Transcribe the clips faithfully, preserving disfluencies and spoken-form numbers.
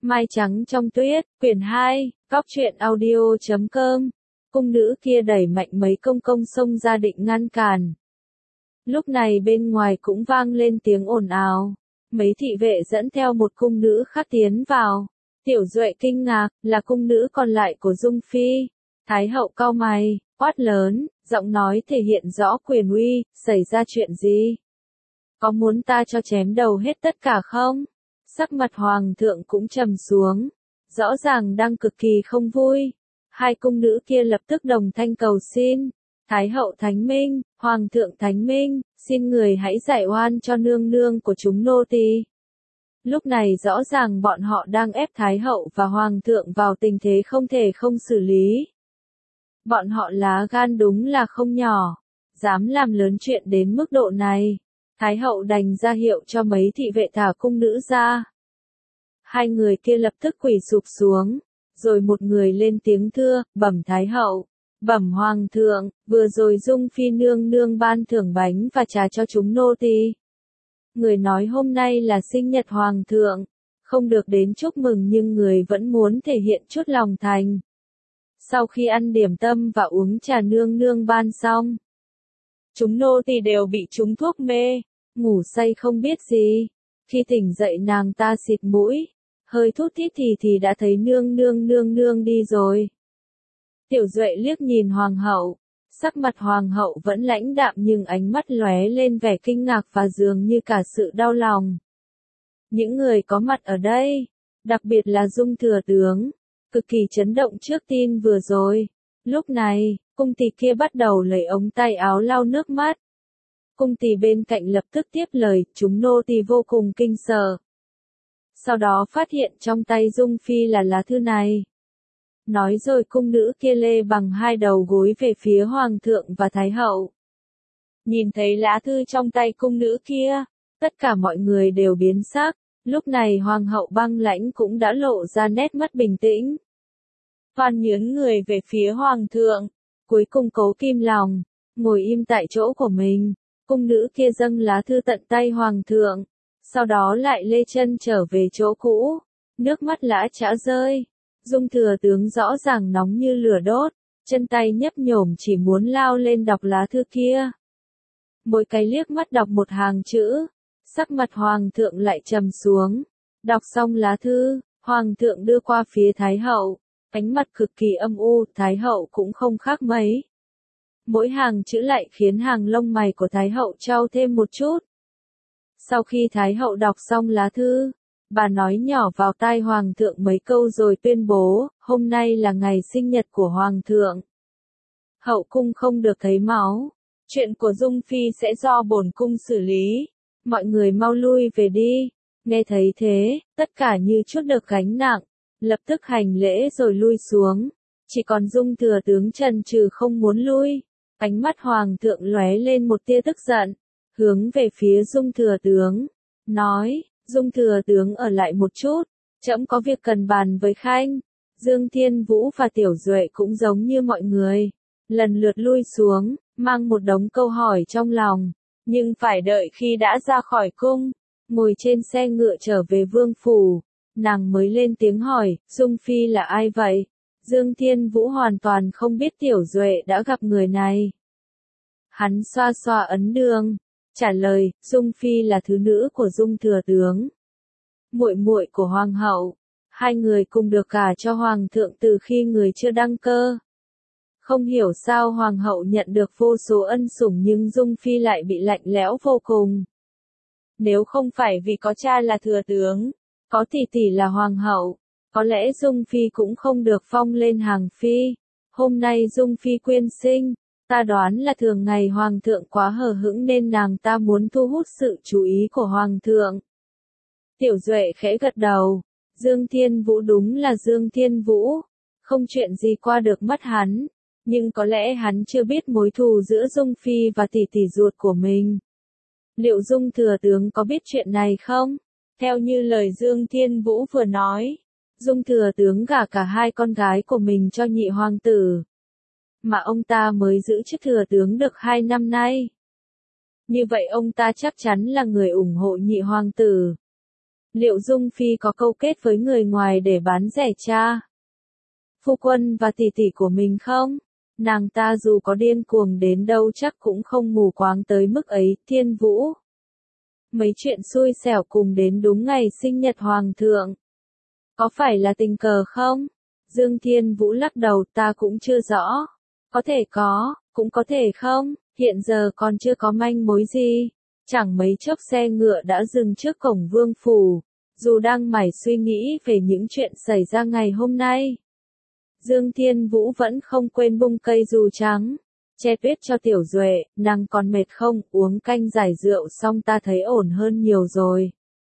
Mai trắng trong tuyết, quyển hai, Cóc truyện audio chấm com. Cung nữ kia đẩy mạnh mấy công công xông ra định ngăn cản. Lúc này bên ngoài cũng vang lên tiếng ồn ào. Mấy thị vệ dẫn theo một cung nữ khác tiến vào. Tiểu Duệ kinh ngạc, là cung nữ còn lại của Dung Phi. Thái hậu cau mày, quát lớn, giọng nói thể hiện rõ quyền uy, xảy ra chuyện gì? Có muốn ta cho chém đầu hết tất cả không? Sắc mặt hoàng thượng cũng trầm xuống, rõ ràng đang cực kỳ không vui. Hai cung nữ kia lập tức đồng thanh cầu xin. Thái hậu thánh minh, hoàng thượng thánh minh, xin người hãy giải oan cho nương nương của chúng nô tỳ. Lúc này rõ ràng bọn họ đang ép Thái hậu và hoàng thượng vào tình thế không thể không xử lý. Bọn họ lá gan đúng là không nhỏ, dám làm lớn chuyện đến mức độ này. Thái hậu đành ra hiệu cho mấy thị vệ thả cung nữ ra. Hai người kia lập tức quỳ sụp xuống, rồi một người lên tiếng thưa, bẩm Thái hậu, bẩm hoàng thượng, vừa rồi Dung Phi nương nương ban thưởng bánh và trà cho chúng nô tỳ. Người nói hôm nay là sinh nhật hoàng thượng, không được đến chúc mừng nhưng người vẫn muốn thể hiện chút lòng thành. Sau khi ăn điểm tâm và uống trà nương nương ban xong, chúng nô tỳ đều bị trúng thuốc mê, ngủ say không biết gì. Khi tỉnh dậy nàng ta xịt mũi, hơi thút thít thì thì đã thấy nương nương nương nương đi rồi. Tiểu Duệ liếc nhìn hoàng hậu, sắc mặt hoàng hậu vẫn lãnh đạm nhưng ánh mắt lóe lên vẻ kinh ngạc và dường như cả sự đau lòng. Những người có mặt ở đây, đặc biệt là Dung thừa tướng, cực kỳ chấn động trước tin vừa rồi. Lúc này, cung tỳ kia bắt đầu lấy ống tay áo lau nước mắt. Cung tỳ bên cạnh lập tức tiếp lời, chúng nô tỳ vô cùng kinh sợ. Sau đó phát hiện trong tay Dung Phi là lá thư này. Nói rồi cung nữ kia lê bằng hai đầu gối về phía hoàng thượng và thái hậu. Nhìn thấy lá thư trong tay cung nữ kia, tất cả mọi người đều biến sắc. Lúc này hoàng hậu băng lãnh cũng đã lộ ra nét mắt bình tĩnh. Toàn nhướng người về phía hoàng thượng, cuối cùng cố kim lòng, ngồi im tại chỗ của mình. Cung nữ kia dâng lá thư tận tay hoàng thượng, sau đó lại lê chân trở về chỗ cũ, nước mắt lã chã rơi. Dung thừa tướng rõ ràng nóng như lửa đốt, chân tay nhấp nhổm chỉ muốn lao lên đọc lá thư kia. Mỗi cái liếc mắt đọc một hàng chữ, sắc mặt hoàng thượng lại trầm xuống. Đọc xong lá thư, hoàng thượng đưa qua phía thái hậu, ánh mặt cực kỳ âm u, thái hậu cũng không khác mấy. Mỗi hàng chữ lại khiến hàng lông mày của Thái hậu trao thêm một chút. Sau khi Thái hậu đọc xong lá thư, bà nói nhỏ vào tai Hoàng thượng mấy câu rồi tuyên bố, hôm nay là ngày sinh nhật của Hoàng thượng. Hậu cung không được thấy máu, chuyện của Dung Phi sẽ do bổn cung xử lý, mọi người mau lui về đi. Nghe thấy thế, tất cả như chút được gánh nặng, lập tức hành lễ rồi lui xuống. Chỉ còn Dung thừa tướng chần chừ không muốn lui. Ánh mắt hoàng thượng lóe lên một tia tức giận, hướng về phía Dung thừa tướng, nói, Dung thừa tướng ở lại một chút, trẫm có việc cần bàn với khanh. Dương Thiên Vũ và Tiểu Duệ cũng giống như mọi người, lần lượt lui xuống, mang một đống câu hỏi trong lòng, nhưng phải đợi khi đã ra khỏi cung, ngồi trên xe ngựa trở về vương phủ, nàng mới lên tiếng hỏi, Dung Phi là ai vậy? Dương Thiên Vũ hoàn toàn không biết Tiểu Duệ đã gặp người này. Hắn xoa xoa ấn đường, trả lời, Dung Phi là thứ nữ của Dung thừa tướng, muội muội của hoàng hậu, hai người cùng được gả cho hoàng thượng từ khi người chưa đăng cơ. Không hiểu sao hoàng hậu nhận được vô số ân sủng nhưng Dung Phi lại bị lạnh lẽo vô cùng. Nếu không phải vì có cha là thừa tướng, có tỷ tỷ là hoàng hậu, có lẽ Dung Phi cũng không được phong lên hàng phi. Hôm nay Dung Phi quyên sinh, ta đoán là thường ngày hoàng thượng quá hờ hững nên nàng ta muốn thu hút sự chú ý của hoàng thượng. Tiểu Duệ khẽ gật đầu, Dương Thiên Vũ đúng là Dương Thiên Vũ, không chuyện gì qua được mắt hắn, nhưng có lẽ hắn chưa biết mối thù giữa Dung Phi và tỷ tỷ ruột của mình. Liệu Dung thừa tướng có biết chuyện này không? Theo như lời Dương Thiên Vũ vừa nói, Dung thừa tướng gả cả hai con gái của mình cho nhị hoàng tử, mà ông ta mới giữ chức thừa tướng được hai năm nay. Như vậy ông ta chắc chắn là người ủng hộ nhị hoàng tử. Liệu Dung Phi có câu kết với người ngoài để bán rẻ cha phu quân và tỷ tỷ của mình không? Nàng ta dù có điên cuồng đến đâu chắc cũng không mù quáng tới mức ấy, Thiên Vũ. Mấy chuyện xui xẻo cùng đến đúng ngày sinh nhật hoàng thượng. Có phải là tình cờ không? Dương Thiên Vũ lắc đầu, ta cũng chưa rõ. Có thể có, cũng có thể không, hiện giờ còn chưa có manh mối gì. Chẳng mấy chốc xe ngựa đã dừng trước cổng vương phủ, dù đang mải suy nghĩ về những chuyện xảy ra ngày hôm nay. Dương Thiên Vũ vẫn không quên bung cây dù trắng, che tuyết cho Tiểu Duệ, nàng còn mệt không, uống canh giải rượu xong ta thấy ổn hơn nhiều rồi.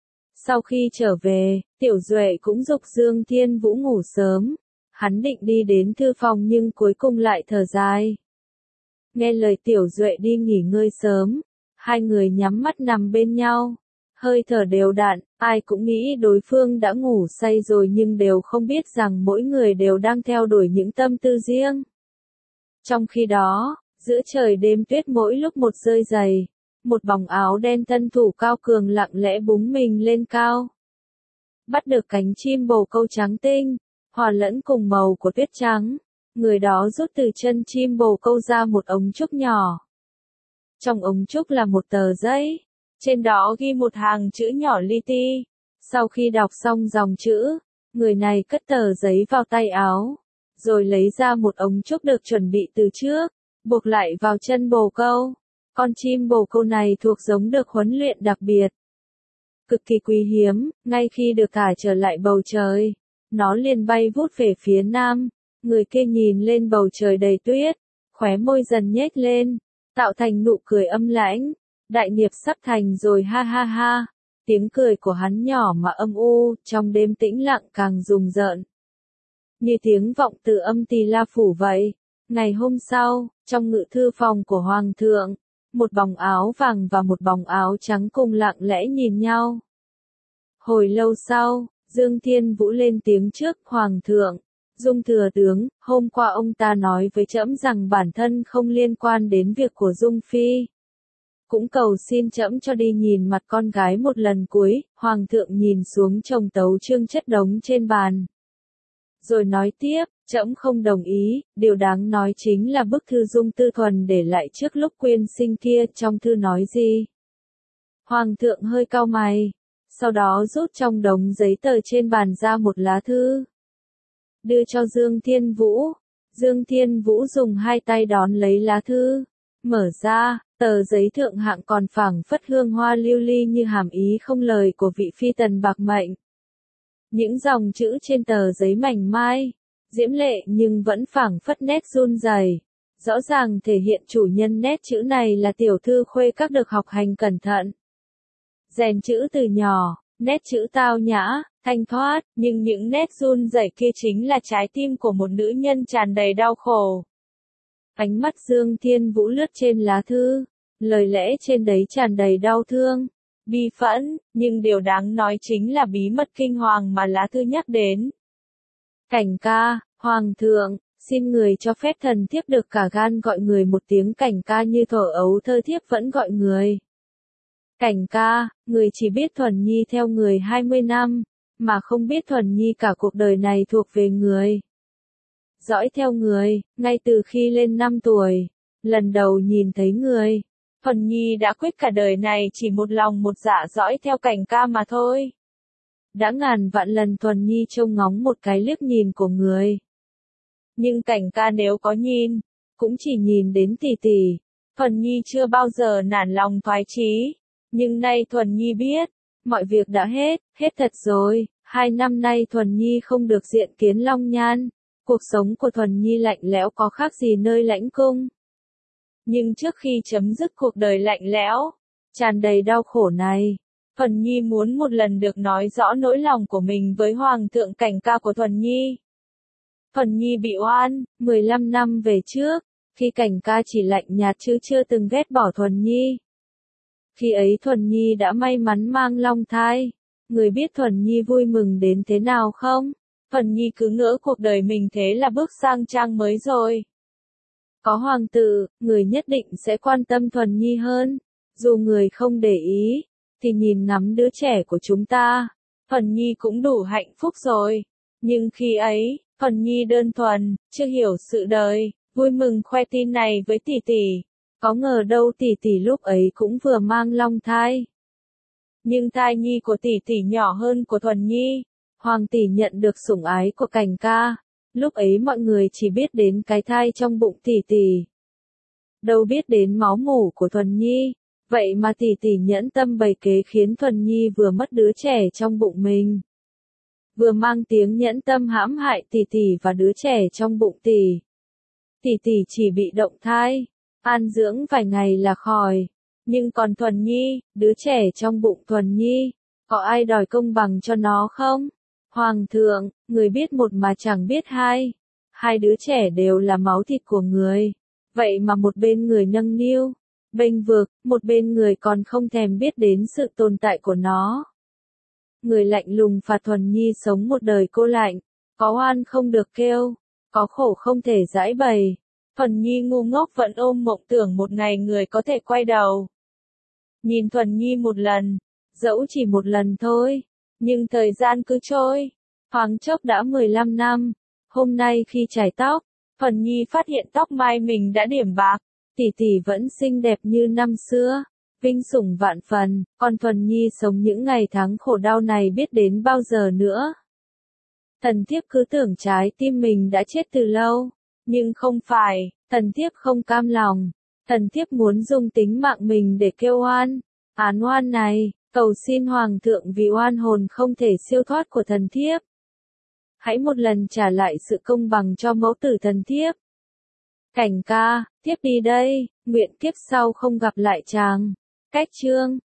Sau khi trở về, Tiểu Duệ cũng giục Dương Thiên Vũ ngủ sớm, hắn định đi đến thư phòng nhưng cuối cùng lại thở dài. Nghe lời Tiểu Duệ đi nghỉ ngơi sớm, hai người nhắm mắt nằm bên nhau, hơi thở đều đặn, ai cũng nghĩ đối phương đã ngủ say rồi nhưng đều không biết rằng mỗi người đều đang theo đuổi những tâm tư riêng. Trong khi đó, giữa trời đêm tuyết mỗi lúc một rơi dày, một bóng áo đen thân thủ cao cường lặng lẽ búng mình lên cao. Bắt được cánh chim bồ câu trắng tinh, hòa lẫn cùng màu của tuyết trắng, người đó rút từ chân chim bồ câu ra một ống trúc nhỏ. Trong ống trúc là một tờ giấy, trên đó ghi một hàng chữ nhỏ li ti. Sau khi đọc xong dòng chữ, người này cất tờ giấy vào tay áo, rồi lấy ra một ống trúc được chuẩn bị từ trước, buộc lại vào chân bồ câu. Con chim bồ câu này thuộc giống được huấn luyện đặc biệt, cực kỳ quý hiếm. Ngay khi được thả trở lại bầu trời, nó liền bay vút về phía nam. Người kia nhìn lên bầu trời đầy tuyết, khóe môi dần nhếch lên, tạo thành nụ cười âm lãnh. Đại nghiệp sắp thành rồi, ha ha ha. Tiếng cười của hắn nhỏ mà âm u, trong đêm tĩnh lặng càng rùng rợn, như tiếng vọng từ âm Tỳ La phủ vậy. Ngày hôm sau, trong ngự thư phòng của hoàng thượng, một bóng áo vàng và một bóng áo trắng cùng lặng lẽ nhìn nhau. Hồi lâu sau, Dương Thiên Vũ lên tiếng trước, hoàng thượng, Dung thừa tướng, hôm qua ông ta nói với trẫm rằng bản thân không liên quan đến việc của Dung Phi. Cũng cầu xin trẫm cho đi nhìn mặt con gái một lần cuối. Hoàng thượng nhìn xuống chồng tấu chương chất đống trên bàn, rồi nói tiếp, trẫm không đồng ý. Điều đáng nói chính là bức thư Dung Tư Thuần để lại trước lúc quyên sinh kia, trong thư nói gì? Hoàng thượng hơi cau mày, sau đó rút trong đống giấy tờ trên bàn ra một lá thư, đưa cho Dương Thiên Vũ. Dương Thiên Vũ dùng hai tay đón lấy lá thư, mở ra, tờ giấy thượng hạng còn phảng phất hương hoa lưu ly như hàm ý không lời của vị phi tần bạc mệnh. Những dòng chữ trên tờ giấy mảnh mai, diễm lệ nhưng vẫn phảng phất nét run rẩy, rõ ràng thể hiện chủ nhân nét chữ này là tiểu thư Khuê Các được học hành cẩn thận, rèn chữ từ nhỏ, nét chữ tao nhã, thanh thoát, nhưng những nét run rẩy kia chính là trái tim của một nữ nhân tràn đầy đau khổ. Ánh mắt Dương Thiên Vũ lướt trên lá thư, lời lẽ trên đấy tràn đầy đau thương, bi phẫn, nhưng điều đáng nói chính là bí mật kinh hoàng mà lá thư nhắc đến. Cảnh ca, hoàng thượng, xin người cho phép thần thiếp được cả gan gọi người một tiếng cảnh ca như thuở ấu thơ thiếp vẫn gọi người. Cảnh ca, người chỉ biết Thuần Nhi theo người hai mươi năm, mà không biết Thuần Nhi cả cuộc đời này thuộc về người. Dõi theo người, ngay từ khi lên năm tuổi, lần đầu nhìn thấy người, Thuần Nhi đã quyết cả đời này chỉ một lòng một dạ dõi theo cảnh ca mà thôi. Đã ngàn vạn lần Thuần Nhi trông ngóng một cái liếc nhìn của người. Nhưng cảnh ca nếu có nhìn, cũng chỉ nhìn đến tỷ tỷ. Thuần Nhi chưa bao giờ nản lòng thoái chí. Nhưng nay Thuần Nhi biết, mọi việc đã hết, hết thật rồi. Hai năm nay Thuần Nhi không được diện kiến Long Nhan. Cuộc sống của Thuần Nhi lạnh lẽo có khác gì nơi lãnh cung. Nhưng trước khi chấm dứt cuộc đời lạnh lẽo, tràn đầy đau khổ này, Thuần Nhi muốn một lần được nói rõ nỗi lòng của mình với Hoàng thượng cảnh ca của Thuần Nhi. Thuần Nhi bị oan, mười lăm năm về trước, khi cảnh ca chỉ lạnh nhạt chứ chưa từng ghét bỏ Thuần Nhi. Khi ấy Thuần Nhi đã may mắn mang long thai, người biết Thuần Nhi vui mừng đến thế nào không? Thuần Nhi cứ ngỡ cuộc đời mình thế là bước sang trang mới rồi. Có hoàng tử, người nhất định sẽ quan tâm Thuần Nhi hơn. Dù người không để ý, thì nhìn ngắm đứa trẻ của chúng ta, Thuần Nhi cũng đủ hạnh phúc rồi. Nhưng khi ấy, Thuần Nhi đơn thuần, chưa hiểu sự đời, vui mừng khoe tin này với tỷ tỷ. Có ngờ đâu tỷ tỷ lúc ấy cũng vừa mang long thai. Nhưng thai nhi của tỷ tỷ nhỏ hơn của Thuần Nhi. Hoàng tỷ nhận được sủng ái của Cảnh ca. Lúc ấy mọi người chỉ biết đến cái thai trong bụng tỷ tỷ. Đâu biết đến máu mủ của Thuần Nhi. Vậy mà tỷ tỷ nhẫn tâm bày kế khiến Thuần Nhi vừa mất đứa trẻ trong bụng mình. Vừa mang tiếng nhẫn tâm hãm hại tỷ tỷ và đứa trẻ trong bụng tỷ. Tỷ tỷ chỉ bị động thai, an dưỡng vài ngày là khỏi. Nhưng còn Thuần Nhi, đứa trẻ trong bụng Thuần Nhi, có ai đòi công bằng cho nó không? Hoàng thượng, người biết một mà chẳng biết hai. Hai đứa trẻ đều là máu thịt của người. Vậy mà một bên người nâng niu, bênh vực, một bên người còn không thèm biết đến sự tồn tại của nó. Người lạnh lùng phạt Thuần Nhi sống một đời cô lạnh, có oan không được kêu, có khổ không thể giải bày. Thuần Nhi ngu ngốc vẫn ôm mộng tưởng một ngày người có thể quay đầu. Nhìn Thuần Nhi một lần, dẫu chỉ một lần thôi, nhưng thời gian cứ trôi, thoáng chốc đã mười lăm năm. Hôm nay khi chải tóc, Thuần Nhi phát hiện tóc mai mình đã điểm bạc, tỷ tỷ vẫn xinh đẹp như năm xưa. Vinh sủng vạn phần, còn Thuần Nhi sống những ngày tháng khổ đau này biết đến bao giờ nữa. Thần thiếp cứ tưởng trái tim mình đã chết từ lâu, nhưng không phải, thần thiếp không cam lòng, thần thiếp muốn dùng tính mạng mình để kêu oan, án oan này, cầu xin Hoàng thượng vì oan hồn không thể siêu thoát của thần thiếp. Hãy một lần trả lại sự công bằng cho mẫu tử thần thiếp. Cảnh ca, thiếp đi đây, nguyện kiếp sau không gặp lại chàng. Cách chương